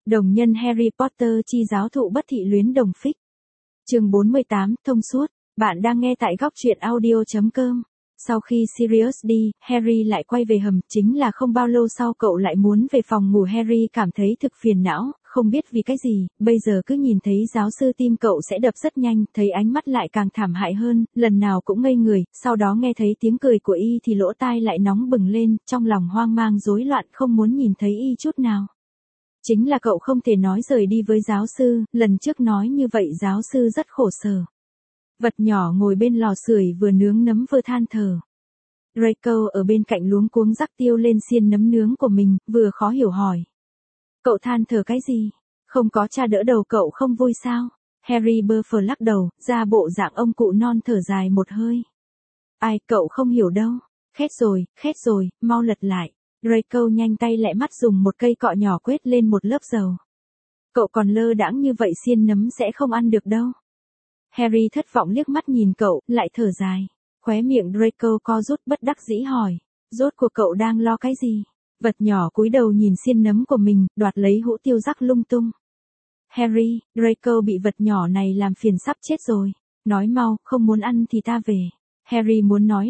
Đồng nhân Harry Potter chi giáo thụ bất thị luyến đồng phích. Chương 48, thông suốt. Bạn đang nghe tại góc truyện audio.com. Sau khi Sirius đi, Harry lại quay về hầm, chính là không bao lâu sau cậu lại muốn về phòng ngủ. Harry cảm thấy thực phiền não, không biết vì cái gì, bây giờ cứ nhìn thấy giáo sư tim cậu sẽ đập rất nhanh, thấy ánh mắt lại càng thảm hại hơn, lần nào cũng ngây người, sau đó nghe thấy tiếng cười của y thì lỗ tai lại nóng bừng lên, trong lòng hoang mang rối loạn không muốn nhìn thấy y chút nào. Chính là cậu không thể nói rời đi với giáo sư, lần trước nói như vậy giáo sư rất khổ sở. Vật nhỏ ngồi bên lò sưởi vừa nướng nấm vừa than thở. Draco ở bên cạnh luống cuống rắc tiêu lên xiên nấm nướng của mình, vừa khó hiểu hỏi. Cậu than thở cái gì? Không có cha đỡ đầu cậu không vui sao? Harry bơ phờ lắc đầu, ra bộ dạng ông cụ non thở dài một hơi. Ai, cậu không hiểu đâu. Khét rồi, mau lật lại. Draco nhanh tay lẹ mắt dùng một cây cọ nhỏ quét lên một lớp dầu. Cậu còn lơ đãng như vậy xiên nấm sẽ không ăn được đâu. Harry thất vọng liếc mắt nhìn cậu, lại thở dài. Khóe miệng Draco co rút bất đắc dĩ hỏi. Rốt cuộc cậu đang lo cái gì? Vật nhỏ cúi đầu nhìn xiên nấm của mình, đoạt lấy hũ tiêu rắc lung tung. Harry, Draco bị vật nhỏ này làm phiền sắp chết rồi. Nói mau, không muốn ăn thì ta về. Harry muốn nói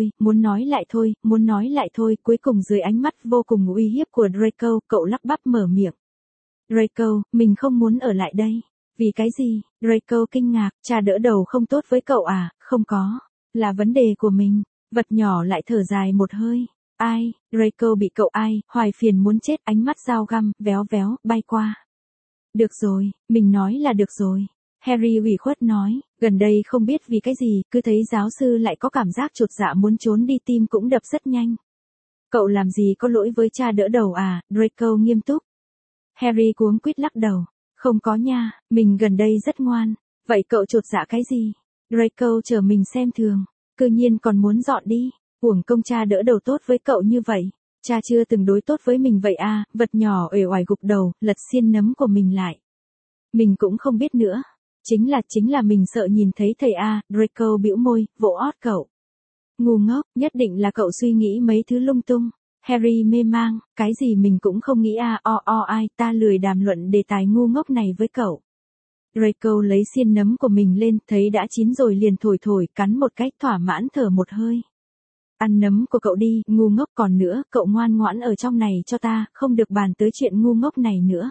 lại thôi, cuối cùng dưới ánh mắt vô cùng uy hiếp của Draco, cậu lắp bắp mở miệng. Draco, mình không muốn ở lại đây. Vì cái gì? Draco kinh ngạc, cha đỡ đầu không tốt với cậu à? Không có, là vấn đề của mình. Vật nhỏ lại thở dài một hơi. Ai? Draco bị cậu ai, hoài phiền muốn chết, ánh mắt dao găm, véo, bay qua. Được rồi, mình nói là được rồi. Harry ủy khuất nói, gần đây không biết vì cái gì, cứ thấy giáo sư lại có cảm giác chột dạ muốn trốn đi, tim cũng đập rất nhanh. Cậu làm gì có lỗi với cha đỡ đầu à? Draco nghiêm túc. Harry cuống quýt lắc đầu. Không có nha, mình gần đây rất ngoan. Vậy cậu chột dạ cái gì? Draco chờ mình xem thường. Cư nhiên còn muốn dọn đi. Uổng công cha đỡ đầu tốt với cậu như vậy. Cha chưa từng đối tốt với mình vậy à? Vật nhỏ uể oải gục đầu, lật xiên nấm của mình lại. Mình cũng không biết nữa. Chính là mình sợ nhìn thấy thầy à? Draco bĩu môi, vỗ ót cậu. Ngu ngốc, nhất định là cậu suy nghĩ mấy thứ lung tung. Harry mê mang, cái gì mình cũng không nghĩ à? Ai, ta lười đàm luận đề tài ngu ngốc này với cậu. Draco lấy xiên nấm của mình lên, thấy đã chín rồi liền thổi, cắn một cái, thỏa mãn thở một hơi. Ăn nấm của cậu đi, ngu ngốc, còn nữa, cậu ngoan ngoãn ở trong này cho ta, không được bàn tới chuyện ngu ngốc này nữa.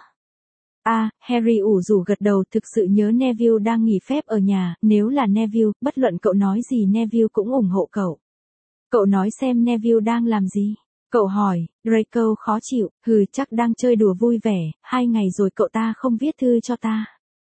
Harry ủ rũ gật đầu, thực sự nhớ Neville đang nghỉ phép ở nhà, nếu là Neville, bất luận cậu nói gì Neville cũng ủng hộ cậu. Cậu nói xem Neville đang làm gì? Cậu hỏi. Draco khó chịu, chắc đang chơi đùa vui vẻ, 2 ngày rồi cậu ta không viết thư cho ta.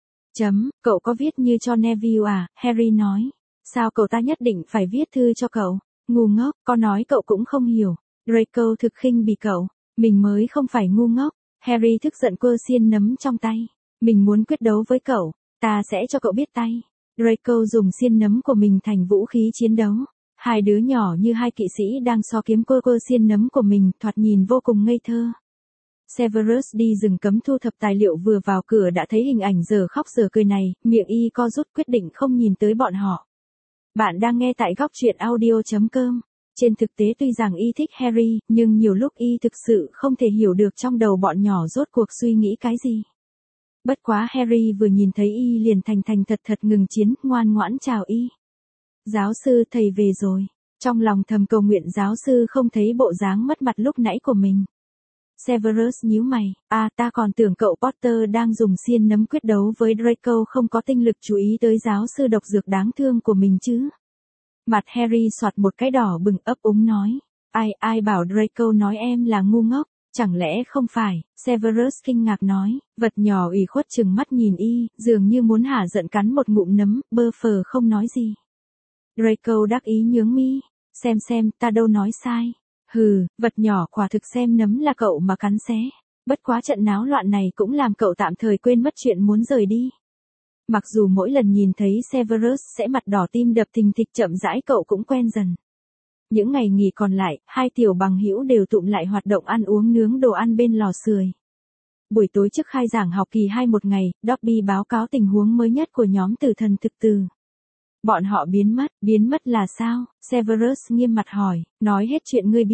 Cậu có viết như cho Neville à? Harry nói. Sao cậu ta nhất định phải viết thư cho cậu? Ngu ngốc, có nói cậu cũng không hiểu. Draco thực khinh bỉ cậu. Mình mới không phải ngu ngốc. Harry tức giận quơ xiên nấm trong tay. Mình muốn quyết đấu với cậu. Ta sẽ cho cậu biết tay. Draco dùng xiên nấm của mình thành vũ khí chiến đấu. Hai đứa nhỏ như hai kỵ sĩ đang so kiếm quơ xiên nấm của mình, thoạt nhìn vô cùng ngây thơ. Severus đi rừng cấm thu thập tài liệu vừa vào cửa đã thấy hình ảnh giờ khóc giờ cười này, miệng y co rút quyết định không nhìn tới bọn họ. Bạn đang nghe tại góc truyện audio.com. Trên thực tế tuy rằng y thích Harry, nhưng nhiều lúc y thực sự không thể hiểu được trong đầu bọn nhỏ rốt cuộc suy nghĩ cái gì. Bất quá Harry vừa nhìn thấy y liền thành thật ngừng chiến, ngoan ngoãn chào y. Giáo sư, thầy về rồi. Trong lòng thầm cầu nguyện giáo sư không thấy bộ dáng mất mặt lúc nãy của mình. Severus nhíu mày, ta còn tưởng cậu Potter đang dùng xiên nấm quyết đấu với Draco không có tinh lực chú ý tới giáo sư độc dược đáng thương của mình chứ. Mặt Harry xoạt một cái đỏ bừng, ấp úng nói. Ai bảo Draco nói em là ngu ngốc, chẳng lẽ không phải? Severus kinh ngạc nói, vật nhỏ ủy khuất chừng mắt nhìn y, dường như muốn hả giận cắn một ngụm nấm, bơ phờ không nói gì. Draco đắc ý nhướng mi, xem, ta đâu nói sai. Vật nhỏ quả thực xem nấm là cậu mà cắn xé. Bất quá trận náo loạn này cũng làm cậu tạm thời quên mất chuyện muốn rời đi. Mặc dù mỗi lần nhìn thấy Severus sẽ mặt đỏ tim đập thình thịch, chậm rãi cậu cũng quen dần. Những ngày nghỉ còn lại, hai tiểu bằng hữu đều tụm lại hoạt động ăn uống nướng đồ ăn bên lò sưởi. Buổi tối trước khai giảng học kỳ 2 một ngày, Dobby báo cáo tình huống mới nhất của nhóm tử thần thực từ. Bọn họ biến mất là sao? Severus nghiêm mặt hỏi, nói hết chuyện ngươi biết.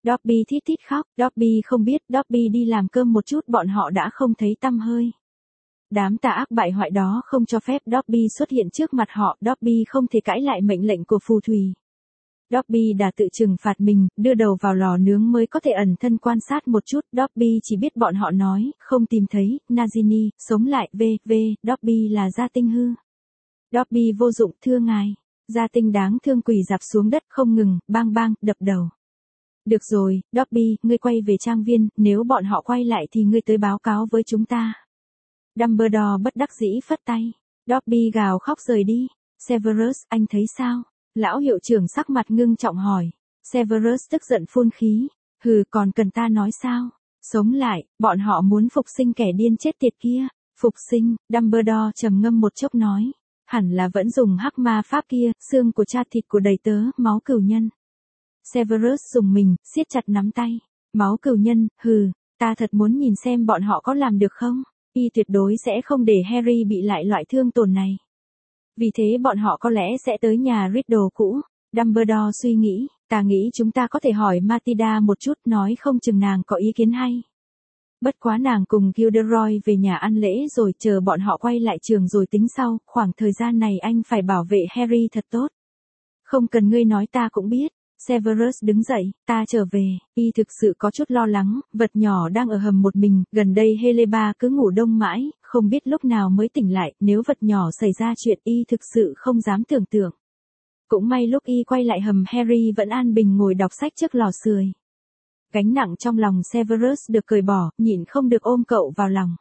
Dobby thít thít khóc, Dobby không biết, Dobby đi làm cơm một chút bọn họ đã không thấy tăm hơi. Đám tà ác bại hoại đó không cho phép Dobby xuất hiện trước mặt họ, Dobby không thể cãi lại mệnh lệnh của phù thủy. Dobby đã tự trừng phạt mình, đưa đầu vào lò nướng mới có thể ẩn thân quan sát một chút, Dobby chỉ biết bọn họ nói, không tìm thấy, Nagini, sống lại, Dobby là gia tinh hư. Dobby vô dụng, thưa ngài. Gia tinh đáng thương quỳ dạp xuống đất không ngừng, bang bang, đập đầu. Được rồi, Dobby, ngươi quay về trang viên, nếu bọn họ quay lại thì ngươi tới báo cáo với chúng ta. Dumbledore bất đắc dĩ phất tay. Dobby gào khóc rời đi. Severus, anh thấy sao? Lão hiệu trưởng sắc mặt ngưng trọng hỏi. Severus tức giận phun khí. Hừ, còn cần ta nói sao? Sống lại, bọn họ muốn phục sinh kẻ điên chết tiệt kia. Phục sinh, Dumbledore trầm ngâm một chốc nói. Hẳn là vẫn dùng hắc ma pháp kia, xương của cha thịt của đầy tớ, máu cừu nhân. Severus dùng mình, siết chặt nắm tay. Máu cừu nhân, hừ, ta thật muốn nhìn xem bọn họ có làm được không? Y tuyệt đối sẽ không để Harry bị lại loại thương tổn này. Vì thế bọn họ có lẽ sẽ tới nhà Riddle cũ. Dumbledore suy nghĩ, ta nghĩ chúng ta có thể hỏi Matilda một chút, nói không chừng nàng có ý kiến hay. Bất quá nàng cùng Gilderoy về nhà ăn lễ rồi chờ bọn họ quay lại trường rồi tính sau, khoảng thời gian này anh phải bảo vệ Harry thật tốt. Không cần ngươi nói ta cũng biết. Severus đứng dậy, ta trở về, y thực sự có chút lo lắng, vật nhỏ đang ở hầm một mình, gần đây Heleba cứ ngủ đông mãi, không biết lúc nào mới tỉnh lại, nếu vật nhỏ xảy ra chuyện y thực sự không dám tưởng tượng. Cũng may lúc y quay lại hầm Harry vẫn an bình ngồi đọc sách trước lò sưởi. Gánh nặng trong lòng Severus được cởi bỏ, nhịn không được ôm cậu vào lòng.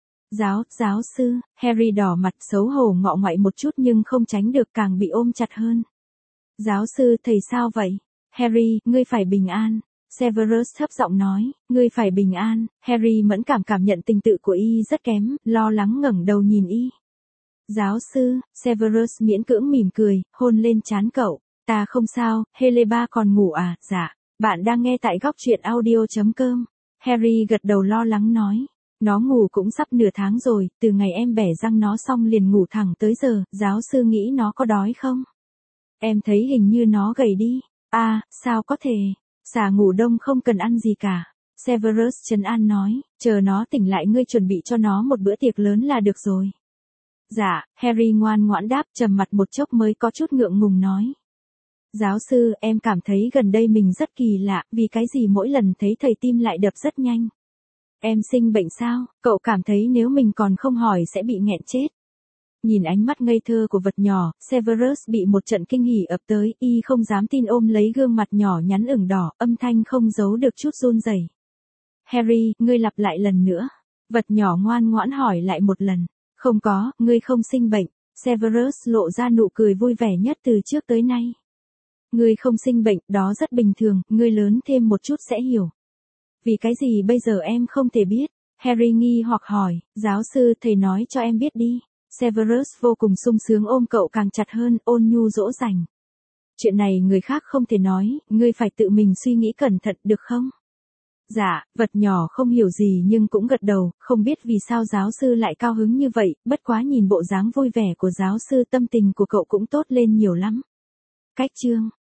Giáo sư, Harry đỏ mặt xấu hổ ngọ ngoại một chút nhưng không tránh được càng bị ôm chặt hơn. Giáo sư, thầy sao vậy? Harry, ngươi phải bình an. Severus thấp giọng nói, ngươi phải bình an. Harry mẫn cảm nhận tình tự của y rất kém, lo lắng ngẩng đầu nhìn y. Giáo sư, Severus miễn cưỡng mỉm cười, hôn lên trán cậu. Ta không sao, Heleba còn ngủ à? Dạ. Bạn đang nghe tại góc truyện audio.com. Harry gật đầu lo lắng nói. Nó ngủ cũng sắp nửa tháng rồi, từ ngày em bẻ răng nó xong liền ngủ thẳng tới giờ, giáo sư nghĩ nó có đói không? Em thấy hình như nó gầy đi. À, sao có thể? Xà ngủ đông không cần ăn gì cả. Severus trấn an nói, chờ nó tỉnh lại ngươi chuẩn bị cho nó một bữa tiệc lớn là được rồi. Dạ, Harry ngoan ngoãn đáp, trầm mặt một chốc mới có chút ngượng ngùng nói. Giáo sư, em cảm thấy gần đây mình rất kỳ lạ, vì cái gì mỗi lần thấy thầy tim lại đập rất nhanh. Em sinh bệnh sao? Cậu cảm thấy nếu mình còn không hỏi sẽ bị nghẹn chết. Nhìn ánh mắt ngây thơ của vật nhỏ, Severus bị một trận kinh hỉ ập tới, y không dám tin ôm lấy gương mặt nhỏ nhắn ửng đỏ, âm thanh không giấu được chút run rẩy. Harry, ngươi lặp lại lần nữa. Vật nhỏ ngoan ngoãn hỏi lại một lần. Không có, ngươi không sinh bệnh. Severus lộ ra nụ cười vui vẻ nhất từ trước tới nay. Ngươi không sinh bệnh, đó rất bình thường, ngươi lớn thêm một chút sẽ hiểu. Vì cái gì bây giờ em không thể biết? Harry nghi hoặc hỏi, giáo sư thầy nói cho em biết đi. Severus vô cùng sung sướng ôm cậu càng chặt hơn, ôn nhu dỗ dành. Chuyện này người khác không thể nói, ngươi phải tự mình suy nghĩ cẩn thận được không? Dạ, vật nhỏ không hiểu gì nhưng cũng gật đầu, không biết vì sao giáo sư lại cao hứng như vậy, bất quá nhìn bộ dáng vui vẻ của giáo sư tâm tình của cậu cũng tốt lên nhiều lắm. Cách chương